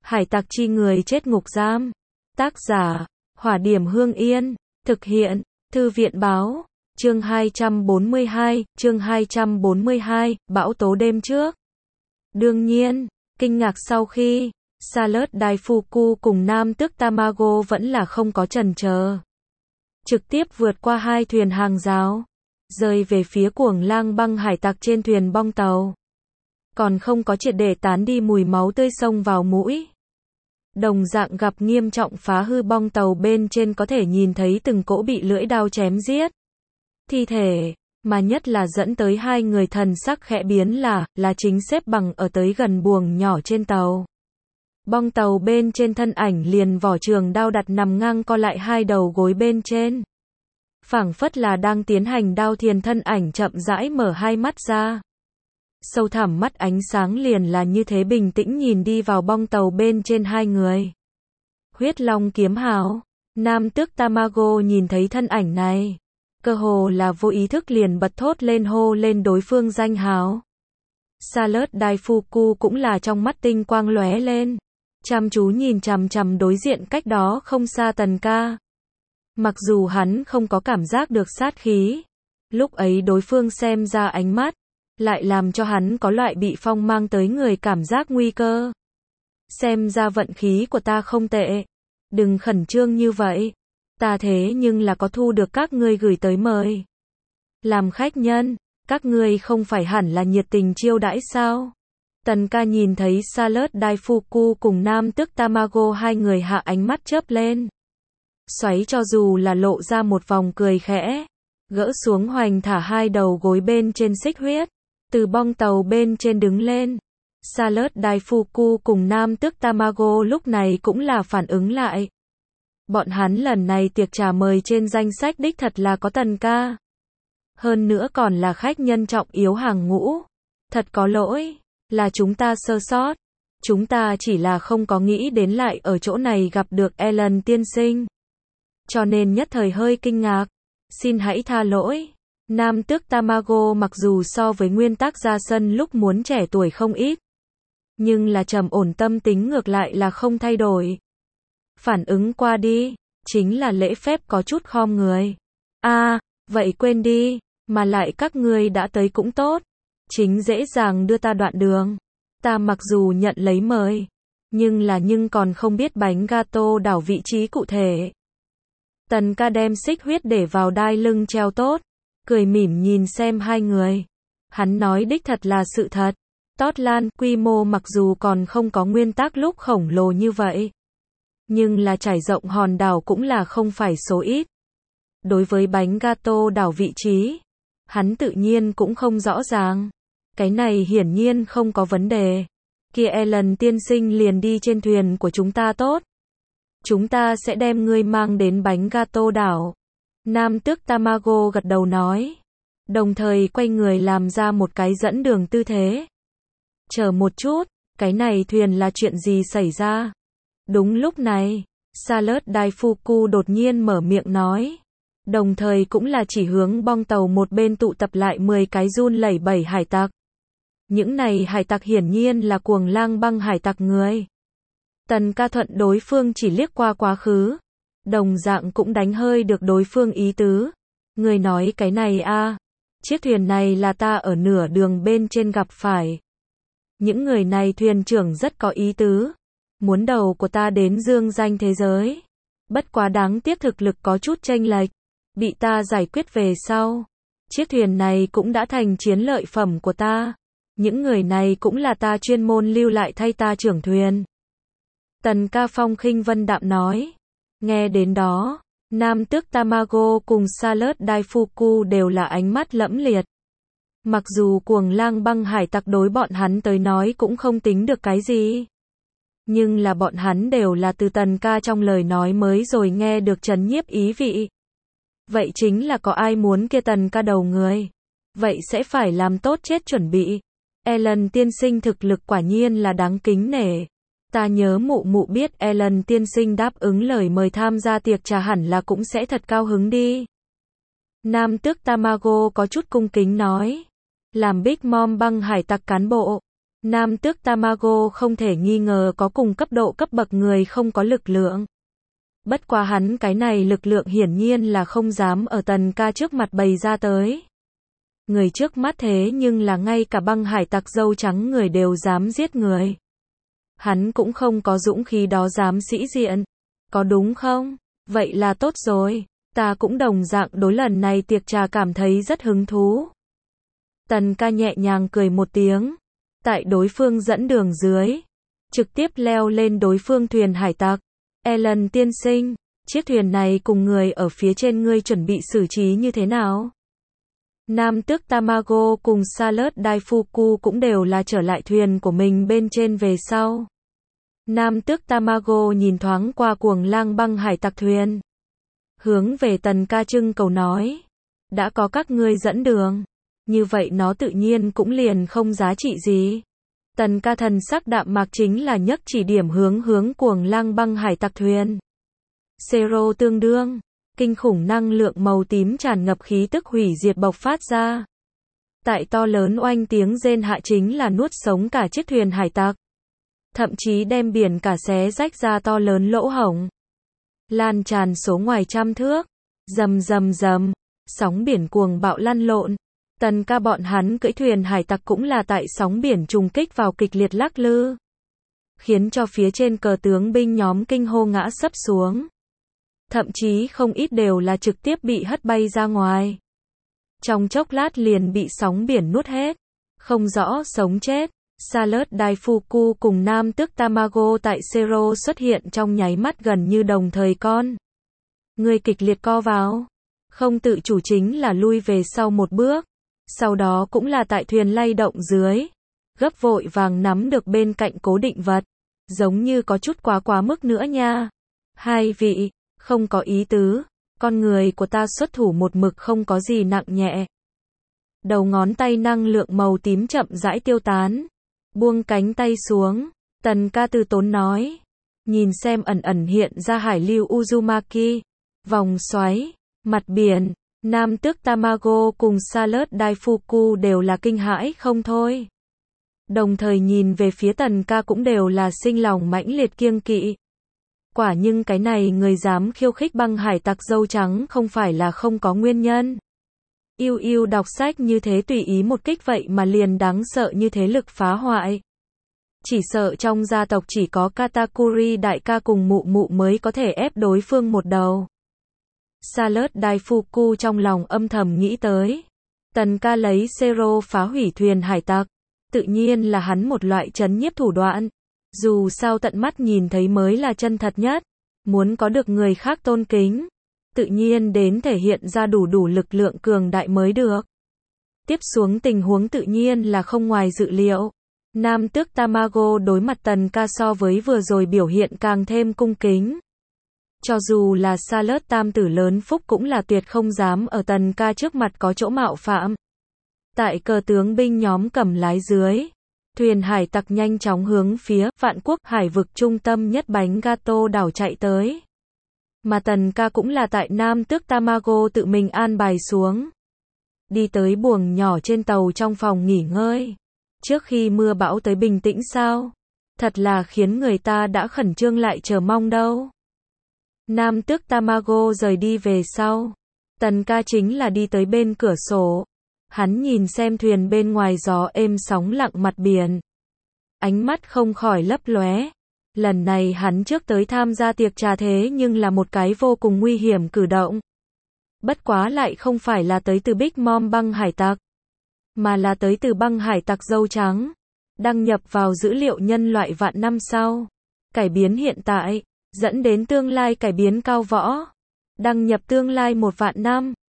Hải tặc chi người chết ngục giam. Tác giả, Hỏa Điểm Hương Yên. Thực hiện, Thư viện Báo. Chương 242, bão tố đêm trước. Đương nhiên, kinh ngạc sau khi Charlotte Daifuku cùng nam tước Tamago vẫn là không có chần chờ. Trực tiếp vượt qua hai thuyền hàng giáo, rơi về phía cuồng lang băng hải tặc trên thuyền bong tàu. Còn không có triệt để tán đi mùi máu tươi xông vào mũi. Đồng dạng gặp nghiêm trọng phá hư bong tàu bên trên, có thể nhìn thấy từng cỗ bị lưỡi đao chém giết thi thể, mà nhất là dẫn tới hai người thần sắc khẽ biến là chính xếp bằng ở tới gần buồng nhỏ trên tàu. Bong tàu bên trên thân ảnh liền vỏ trường đao đặt nằm ngang co lại hai đầu gối bên trên. Phảng phất là đang tiến hành đao thiền, thân ảnh chậm rãi mở hai mắt ra. Sâu thẳm mắt ánh sáng liền là như thế bình tĩnh nhìn đi vào bong tàu bên trên hai người. Huyết Long kiếm hào. Nam tước Tamago nhìn thấy thân ảnh này, cơ hồ là vô ý thức liền bật thốt lên hô lên đối phương danh hào. Charlotte Daifuku cũng là trong mắt tinh quang lóe lên, chăm chú nhìn chằm chằm đối diện cách đó không xa Tần ca. Mặc dù hắn không có cảm giác được sát khí, lúc ấy đối phương xem ra ánh mắt lại làm cho hắn có loại bị phong mang tới người cảm giác nguy cơ. Xem ra vận khí của ta không tệ. Đừng khẩn trương như vậy. Ta thế nhưng là có thu được các ngươi gửi tới mời. Làm khách nhân, các ngươi không phải hẳn là nhiệt tình chiêu đãi sao? Tần ca nhìn thấy Charlotte Daifuku cùng nam tước Tamago, hai người hạ ánh mắt chớp lên. Xoáy cho dù là lộ ra một vòng cười khẽ. Gỡ xuống hoành thả hai đầu gối bên trên xích huyết. Từ bong tàu bên trên đứng lên. Charlotte Daifuku cùng nam tước Tamago lúc này cũng là phản ứng lại. Bọn hắn lần này tiệc trà mời trên danh sách đích thật là có Tần ca. Hơn nữa còn là khách nhân trọng yếu hàng ngũ. Thật có lỗi, là chúng ta sơ sót. Chúng ta chỉ là không có nghĩ đến lại ở chỗ này gặp được Ellen tiên sinh. Cho nên nhất thời hơi kinh ngạc. Xin hãy tha lỗi. Nam tước Tamago mặc dù so với nguyên tắc ra sân lúc muốn trẻ tuổi không ít, nhưng là trầm ổn tâm tính ngược lại là không thay đổi. Phản ứng qua đi, chính là lễ phép có chút khom người. Vậy quên đi, mà lại các ngươi đã tới cũng tốt. Chính dễ dàng đưa ta đoạn đường. Ta mặc dù nhận lấy mời, nhưng còn không biết bánh gato đảo vị trí cụ thể. Tần ca đem xích huyết để vào đai lưng treo tốt, cười mỉm nhìn xem hai người. Hắn nói đích thật là sự thật. Totland quy mô mặc dù còn không có nguyên tắc lúc khổng lồ như vậy, nhưng là trải rộng hòn đảo cũng là không phải số ít. Đối với bánh gato đảo vị trí, hắn tự nhiên cũng không rõ ràng. Cái này hiển nhiên không có vấn đề. Kia Ellen tiên sinh liền đi trên thuyền của chúng ta tốt. Chúng ta sẽ đem ngươi mang đến bánh gato đảo. Nam tước Tamago gật đầu nói, đồng thời quay người làm ra một cái dẫn đường tư thế. Chờ một chút, cái này thuyền là chuyện gì xảy ra? Đúng lúc này, Charlotte Daifuku đột nhiên mở miệng nói, đồng thời cũng là chỉ hướng bong tàu một bên tụ tập lại 10 cái run lẩy bẩy hải tặc. Những này hải tặc hiển nhiên là cuồng lang băng hải tặc người. Tần ca thuận đối phương chỉ liếc qua quá khứ, đồng dạng cũng đánh hơi được đối phương ý tứ. Người nói cái này chiếc thuyền này là ta ở nửa đường bên trên gặp phải. Những người này thuyền trưởng rất có ý tứ, muốn đầu của ta đến dương danh thế giới. Bất quá đáng tiếc thực lực có chút chênh lệch, bị ta giải quyết về sau. Chiếc thuyền này cũng đã thành chiến lợi phẩm của ta. Những người này cũng là ta chuyên môn lưu lại thay ta trưởng thuyền. Tần ca phong khinh vân đạm nói. Nghe đến đó, nam tước Tamago cùng Charlotte Daifuku đều là ánh mắt lẫm liệt. Mặc dù cuồng lang băng hải tặc đối bọn hắn tới nói cũng không tính được cái gì, nhưng là bọn hắn đều là từ Tần ca trong lời nói mới rồi nghe được trấn nhiếp ý vị. Vậy chính là có ai muốn kia Tần ca đầu người, vậy sẽ phải làm tốt chết chuẩn bị. Ellen tiên sinh thực lực quả nhiên là đáng kính nể. Ta nhớ mụ mụ biết Ellen tiên sinh đáp ứng lời mời tham gia tiệc trà hẳn là cũng sẽ thật cao hứng đi. Nam tước Tamago có chút cung kính nói. Làm Big Mom băng hải tặc cán bộ, Nam tước Tamago không thể nghi ngờ có cùng cấp độ cấp bậc người không có lực lượng. Bất quá hắn cái này lực lượng hiển nhiên là không dám ở Tần ca trước mặt bày ra tới. Người trước mắt thế nhưng là ngay cả băng hải tặc dâu trắng người đều dám giết người. Hắn cũng không có dũng khí đó dám sĩ diện. Có đúng không? Vậy là tốt rồi. Ta cũng đồng dạng đối lần này tiệc trà cảm thấy rất hứng thú. Tần ca nhẹ nhàng cười một tiếng. Tại đối phương dẫn đường dưới. Trực tiếp leo lên đối phương thuyền hải tặc. Ellen tiên sinh, chiếc thuyền này cùng người ở phía trên ngươi chuẩn bị xử trí như thế nào? Nam tước Tamago cùng Salad Daifuku cũng đều là trở lại thuyền của mình bên trên về sau. Nam tước Tamago nhìn thoáng qua cuồng lang băng hải tặc thuyền. Hướng về Tần ca trưng cầu nói. Đã có các ngươi dẫn đường. Như vậy nó tự nhiên cũng liền không giá trị gì. Tần ca thần sắc đạm mạc chính là nhấc chỉ điểm hướng cuồng lang băng hải tặc thuyền. Zero tương đương. Kinh khủng năng lượng màu tím tràn ngập khí tức hủy diệt bộc phát ra. Tại to lớn oanh tiếng rên hạ chính là nuốt sống cả chiếc thuyền hải tặc. Thậm chí đem biển cả xé rách ra to lớn lỗ hổng. Lan tràn số ngoài trăm thước. Rầm rầm rầm. Sóng biển cuồng bạo lăn lộn. Tần ca bọn hắn cưỡi thuyền hải tặc cũng là tại sóng biển trùng kích vào kịch liệt lắc lư. Khiến cho phía trên cờ tướng binh nhóm kinh hô ngã sấp xuống. Thậm chí không ít đều là trực tiếp bị hất bay ra ngoài. Trong chốc lát liền bị sóng biển nuốt hết. Không rõ sống chết. Salad Daifuku cùng Nam tước Tamago tại Zero xuất hiện trong nháy mắt gần như đồng thời con. Người kịch liệt co vào. Không tự chủ chính là lui về sau một bước. Sau đó cũng là tại thuyền lay động dưới. Gấp vội vàng nắm được bên cạnh cố định vật. Giống như có chút quá mức nữa nha. Hai vị, không có ý tứ. Con người của ta xuất thủ một mực không có gì nặng nhẹ. Đầu ngón tay năng lượng màu tím chậm rãi tiêu tán. Buông cánh tay xuống. Tần ca từ tốn nói. Nhìn xem ẩn hiện ra hải lưu Uzumaki. Vòng xoáy. Mặt biển. Nam tước Tamago cùng Salad Daifuku đều là kinh hãi không thôi. Đồng thời nhìn về phía Tần ca cũng đều là sinh lòng mãnh liệt kiêng kỵ. Quả nhưng cái này người dám khiêu khích băng hải tặc dâu trắng không phải là không có nguyên nhân. Yêu đọc sách như thế tùy ý một kích vậy mà liền đáng sợ như thế lực phá hoại. Chỉ sợ trong gia tộc chỉ có Katakuri đại ca cùng mụ mụ mới có thể ép đối phương một đầu. Salad Daifuku trong lòng âm thầm nghĩ tới. Tần ca lấy Zero phá hủy thuyền hải tặc. Tự nhiên là hắn một loại trấn nhiếp thủ đoạn. Dù sao tận mắt nhìn thấy mới là chân thật nhất. Muốn có được người khác tôn kính. Tự nhiên đến thể hiện ra đủ lực lượng cường đại mới được. Tiếp xuống tình huống tự nhiên là không ngoài dự liệu. Nam tước Tamago đối mặt Tần ca so với vừa rồi biểu hiện càng thêm cung kính. Cho dù là Salad tam tử lớn phúc cũng là tuyệt không dám ở Tần ca trước mặt có chỗ mạo phạm. Tại cờ tướng binh nhóm cầm lái dưới. Thuyền hải tặc nhanh chóng hướng phía Vạn Quốc hải vực trung tâm nhất bánh gato đảo chạy tới. Mà Tần ca cũng là tại Nam tước Tamago tự mình an bài xuống. Đi tới buồng nhỏ trên tàu trong phòng nghỉ ngơi. Trước khi mưa bão tới bình tĩnh sao? Thật là khiến người ta đã khẩn trương lại chờ mong đâu. Nam tước Tamago rời đi về sau. Tần ca chính là đi tới bên cửa sổ. Hắn nhìn xem thuyền bên ngoài gió êm sóng lặng mặt biển. Ánh mắt không khỏi lấp lóe. Lần này hắn trước tới tham gia tiệc trà thế nhưng là một cái vô cùng nguy hiểm cử động. Bất quá lại không phải là tới từ Big Mom băng hải tặc. Mà là tới từ băng hải tặc dâu trắng. Đăng nhập vào dữ liệu nhân loại vạn năm sau. Cải biến hiện tại. Dẫn đến tương lai cải biến cao võ. Đăng nhập tương lai 1 vạn năm.